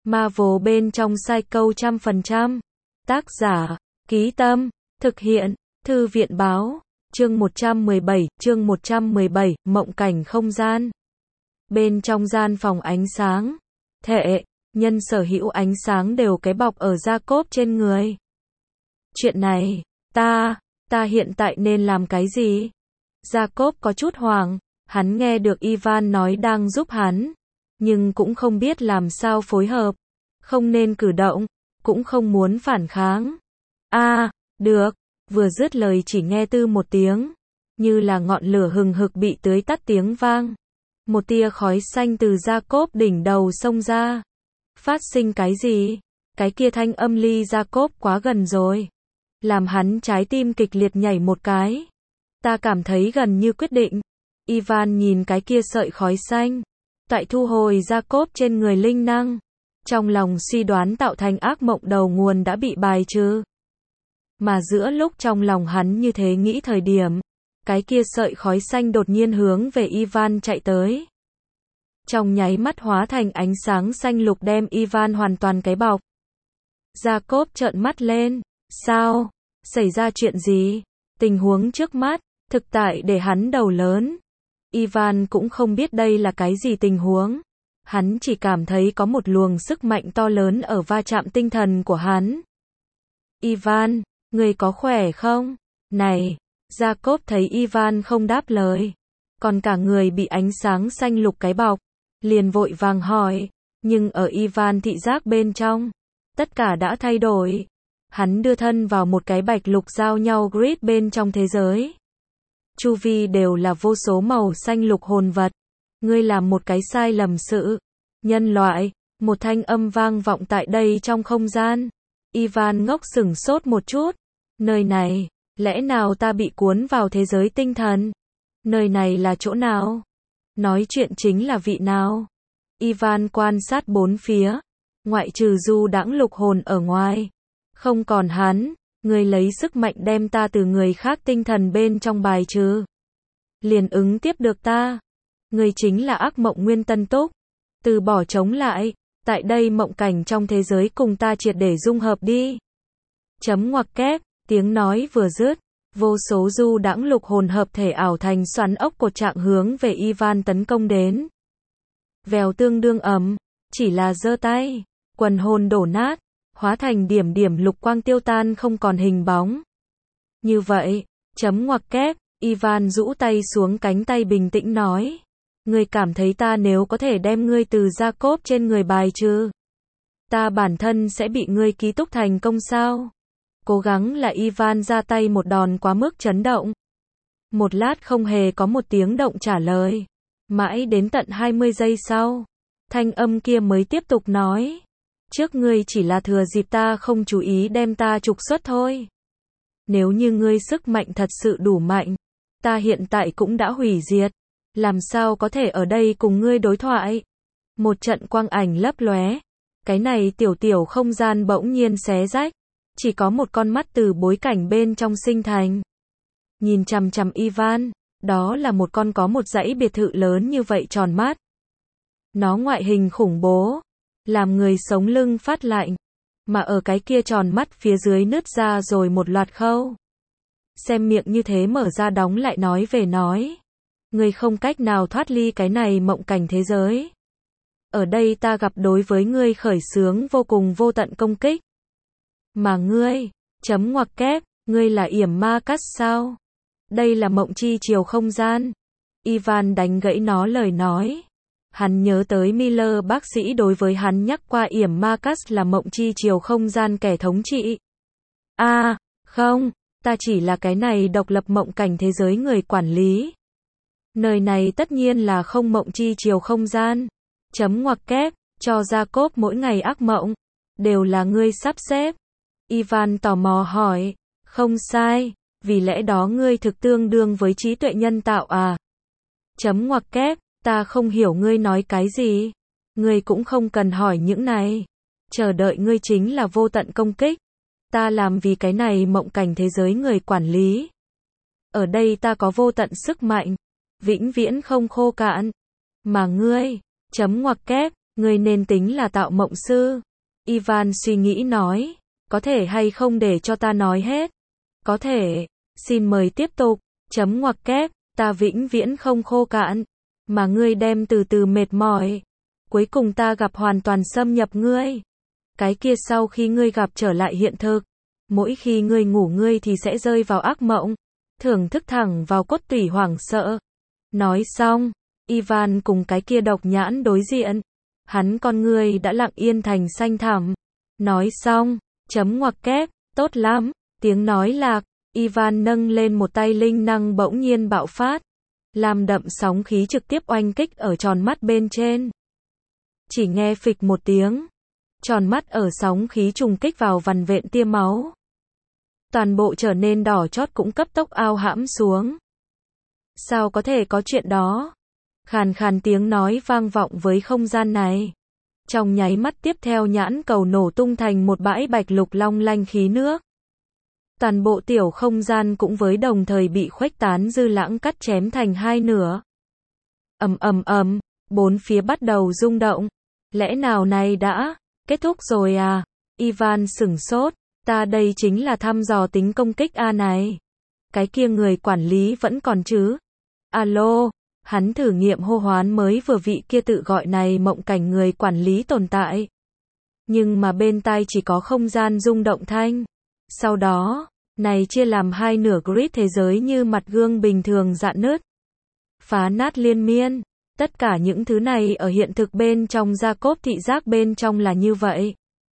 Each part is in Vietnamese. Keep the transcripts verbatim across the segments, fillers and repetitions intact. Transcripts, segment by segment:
Marvel bên trong Psycho trăm phần trăm. Tác giả, Ký Tâm, thực hiện, Thư viện báo, chương một trăm mười bảy, chương một trăm mười bảy, mộng cảnh không gian. Bên trong gian phòng ánh sáng, thể, nhân sở hữu ánh sáng đều cái bọc ở Jacob trên người. Chuyện này, ta, ta hiện tại nên làm cái gì? Jacob có chút hoảng, hắn nghe được Ivan nói đang giúp hắn, nhưng cũng không biết làm sao phối hợp, không nên cử động, cũng không muốn phản kháng. A, à, được, vừa dứt lời chỉ nghe tư một tiếng, như là ngọn lửa hừng hực bị tưới tắt tiếng vang. Một tia khói xanh từ Jacob đỉnh đầu xông ra. Phát sinh cái gì? Cái kia thanh âm ly Jacob quá gần rồi, làm hắn trái tim kịch liệt nhảy một cái. Ta cảm thấy gần như quyết định. Ivan nhìn cái kia sợi khói xanh, tại thu hồi Jacob trên người linh năng. Trong lòng suy đoán tạo thành ác mộng đầu nguồn đã bị bài trừ. Mà giữa lúc trong lòng hắn như thế nghĩ thời điểm, cái kia sợi khói xanh đột nhiên hướng về Ivan chạy tới. Trong nháy mắt hóa thành ánh sáng xanh lục đem Ivan hoàn toàn cái bọc. Jacob trợn mắt lên. Sao? Xảy ra chuyện gì? Tình huống trước mắt, thực tại để hắn đầu lớn. Ivan cũng không biết đây là cái gì tình huống. Hắn chỉ cảm thấy có một luồng sức mạnh to lớn ở va chạm tinh thần của hắn. Ivan, người có khỏe không? Này, Jacob thấy Ivan không đáp lời, còn cả người bị ánh sáng xanh lục cái bọc, liền vội vàng hỏi, nhưng ở Ivan thị giác bên trong, tất cả đã thay đổi. Hắn đưa thân vào một cái bạch lục giao nhau grid bên trong thế giới. Chu vi đều là vô số màu xanh lục hồn vật. Ngươi làm một cái sai lầm sự. Nhân loại, một thanh âm vang vọng tại đây trong không gian. Ivan ngốc sửng sốt một chút. Nơi này, lẽ nào ta bị cuốn vào thế giới tinh thần? Nơi này là chỗ nào? Nói chuyện chính là vị nào? Ivan quan sát bốn phía, ngoại trừ du đãng lục hồn ở ngoài, không còn hắn. Người lấy sức mạnh đem ta từ người khác tinh thần bên trong bài trừ, liền ứng tiếp được ta. Người chính là ác mộng nguyên tân túc, từ bỏ chống lại, tại đây mộng cảnh trong thế giới cùng ta triệt để dung hợp đi. Chấm ngoặc kép, tiếng nói vừa dứt, vô số du đãng lục hồn hợp thể ảo thành xoắn ốc cột trạng hướng về Ivan tấn công đến. Vèo tương đương ấm, chỉ là giơ tay, quần hồn đổ nát, hóa thành điểm điểm lục quang tiêu tan không còn hình bóng. Như vậy, chấm ngoặc kép, Ivan rũ tay xuống cánh tay bình tĩnh nói. Ngươi cảm thấy ta nếu có thể đem ngươi từ Jacob trên người bài trừ, ta bản thân sẽ bị ngươi ký túc thành công sao? Cố gắng là Ivan ra tay một đòn quá mức chấn động. Một lát không hề có một tiếng động trả lời. Mãi đến tận hai mươi giây sau, thanh âm kia mới tiếp tục nói. Trước ngươi chỉ là thừa dịp ta không chú ý đem ta trục xuất thôi. Nếu như ngươi sức mạnh thật sự đủ mạnh, ta hiện tại cũng đã hủy diệt. Làm sao có thể ở đây cùng ngươi đối thoại? Một trận quang ảnh lấp lóe. Cái này tiểu tiểu không gian bỗng nhiên xé rách. Chỉ có một con mắt từ bối cảnh bên trong sinh thành. Nhìn chằm chằm Ivan, đó là một con có một dãy biệt thự lớn như vậy tròn mắt. Nó ngoại hình khủng bố, làm người sống lưng phát lạnh, mà ở cái kia tròn mắt phía dưới nứt ra rồi một loạt khâu. Xem miệng như thế mở ra đóng lại nói về nói. Ngươi không cách nào thoát ly cái này mộng cảnh thế giới. Ở đây ta gặp đối với ngươi khởi xướng vô cùng vô tận công kích. Mà ngươi, chấm ngoặc kép, ngươi là yểm ma cắt sao? Đây là mộng chi chiều không gian. Ivan đánh gãy nó lời nói. Hắn nhớ tới Miller bác sĩ đối với hắn nhắc qua yểm ma cắt là mộng chi chiều không gian kẻ thống trị. A, à, không, ta chỉ là cái này độc lập mộng cảnh thế giới người quản lý. Nơi này tất nhiên là không mộng chi chiều không gian. Chấm ngoặc kép, cho Jacob mỗi ngày ác mộng, đều là ngươi sắp xếp. Ivan tò mò hỏi, không sai, vì lẽ đó ngươi thực tương đương với trí tuệ nhân tạo à? Chấm ngoặc kép, ta không hiểu ngươi nói cái gì. Ngươi cũng không cần hỏi những này. Chờ đợi ngươi chính là vô tận công kích. Ta làm vì cái này mộng cảnh thế giới người quản lý. Ở đây ta có vô tận sức mạnh, vĩnh viễn không khô cạn. Mà ngươi, chấm ngoặc kép, Ngươi nên tính là tạo mộng sư. Ivan suy nghĩ nói, có thể hay không để cho ta nói hết? Có thể, xin mời tiếp tục, chấm ngoặc kép, ta vĩnh viễn không khô cạn, mà ngươi đem từ từ mệt mỏi. Cuối cùng ta gặp hoàn toàn xâm nhập ngươi. Cái kia sau khi ngươi gặp trở lại hiện thực, mỗi khi ngươi ngủ ngươi thì sẽ rơi vào ác mộng, thưởng thức thẳng vào cốt tủy hoảng sợ. Nói xong, Ivan cùng cái kia độc nhãn đối diện. Hắn con ngươi đã lặng yên thành xanh thẳm. Nói xong, chấm ngoặc kép, tốt lắm, tiếng nói lạc, Ivan nâng lên một tay linh năng bỗng nhiên bạo phát. Làm đậm sóng khí trực tiếp oanh kích ở tròn mắt bên trên. Chỉ nghe phịch một tiếng. Tròn mắt ở sóng khí trùng kích vào vằn vện tia máu. Toàn bộ trở nên đỏ chót cũng cấp tốc ao hãm xuống. Sao có thể có chuyện đó? Khàn khàn tiếng nói vang vọng với không gian này. Trong nháy mắt tiếp theo nhãn cầu nổ tung thành một bãi bạch lục long lanh khí nước. Toàn bộ tiểu không gian cũng với đồng thời bị khuếch tán dư lãng cắt chém thành hai nửa. Ầm ầm ầm, bốn phía bắt đầu rung động. Lẽ nào này đã kết thúc rồi à? Ivan sửng sốt, ta đây chính là thăm dò tính công kích a này. Cái kia người quản lý vẫn còn chứ? Alo, hắn thử nghiệm hô hoán mới vừa vị kia tự gọi này mộng cảnh người quản lý tồn tại. Nhưng mà bên tai chỉ có không gian rung động thanh. Sau đó, này chia làm hai nửa grid thế giới như mặt gương bình thường rạn nứt. Phá nát liên miên. Tất cả những thứ này ở hiện thực bên trong Jacob thị giác bên trong là như vậy.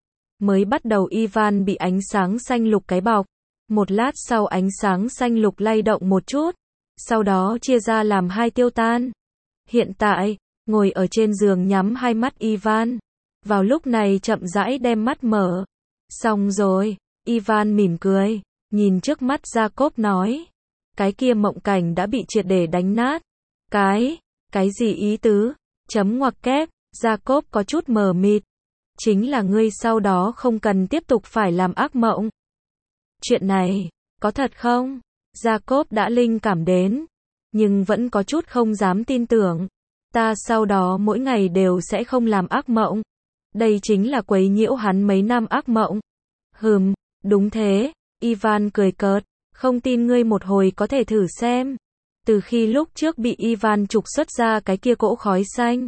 Mới bắt đầu Ivan bị ánh sáng xanh lục cái bọc. Một lát sau ánh sáng xanh lục lay động một chút. Sau đó chia ra làm hai tiêu tan. Hiện tại, ngồi ở trên giường nhắm hai mắt Ivan. Vào lúc này chậm rãi đem mắt mở. Xong rồi, Ivan mỉm cười, nhìn trước mắt Jacob nói. Cái kia mộng cảnh đã bị triệt để đánh nát. Cái, cái gì ý tứ? Chấm ngoặc kép, Jacob có chút mờ mịt. Chính là ngươi sau đó không cần tiếp tục phải làm ác mộng. Chuyện này, có thật không? Jacob đã linh cảm đến, nhưng vẫn có chút không dám tin tưởng. Ta sau đó mỗi ngày đều sẽ không làm ác mộng. Đây chính là quấy nhiễu hắn mấy năm ác mộng. Hừm, đúng thế, Ivan cười cợt, không tin ngươi một hồi có thể thử xem. Từ khi lúc trước bị Ivan trục xuất ra cái kia cỗ khói xanh,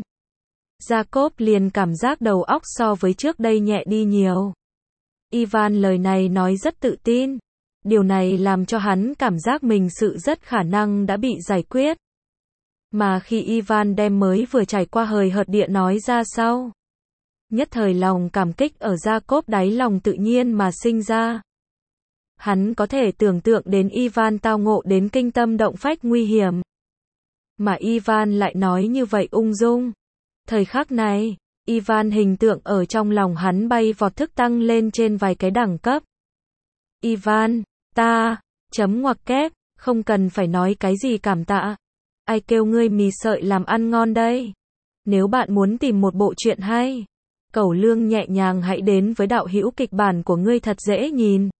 Jacob liền cảm giác đầu óc so với trước đây nhẹ đi nhiều. Ivan lời này nói rất tự tin. Điều này làm cho hắn cảm giác mình sự rất khả năng đã bị giải quyết. Mà khi Ivan đem mới vừa trải qua hời hợt địa nói ra sau, nhất thời lòng cảm kích ở Jacob đáy lòng tự nhiên mà sinh ra. Hắn có thể tưởng tượng đến Ivan tao ngộ đến kinh tâm động phách nguy hiểm. Mà Ivan lại nói như vậy ung dung. Thời khắc này, Ivan hình tượng ở trong lòng hắn bay vọt thức tăng lên trên vài cái đẳng cấp. Ivan, ta, chấm ngoặc kép, không cần phải nói cái gì cảm tạ. Ai kêu ngươi mì sợi làm ăn ngon đây? Nếu bạn muốn tìm một bộ truyện hay, cẩu lương nhẹ nhàng hãy đến với đạo hữu kịch bản của ngươi thật dễ nhìn.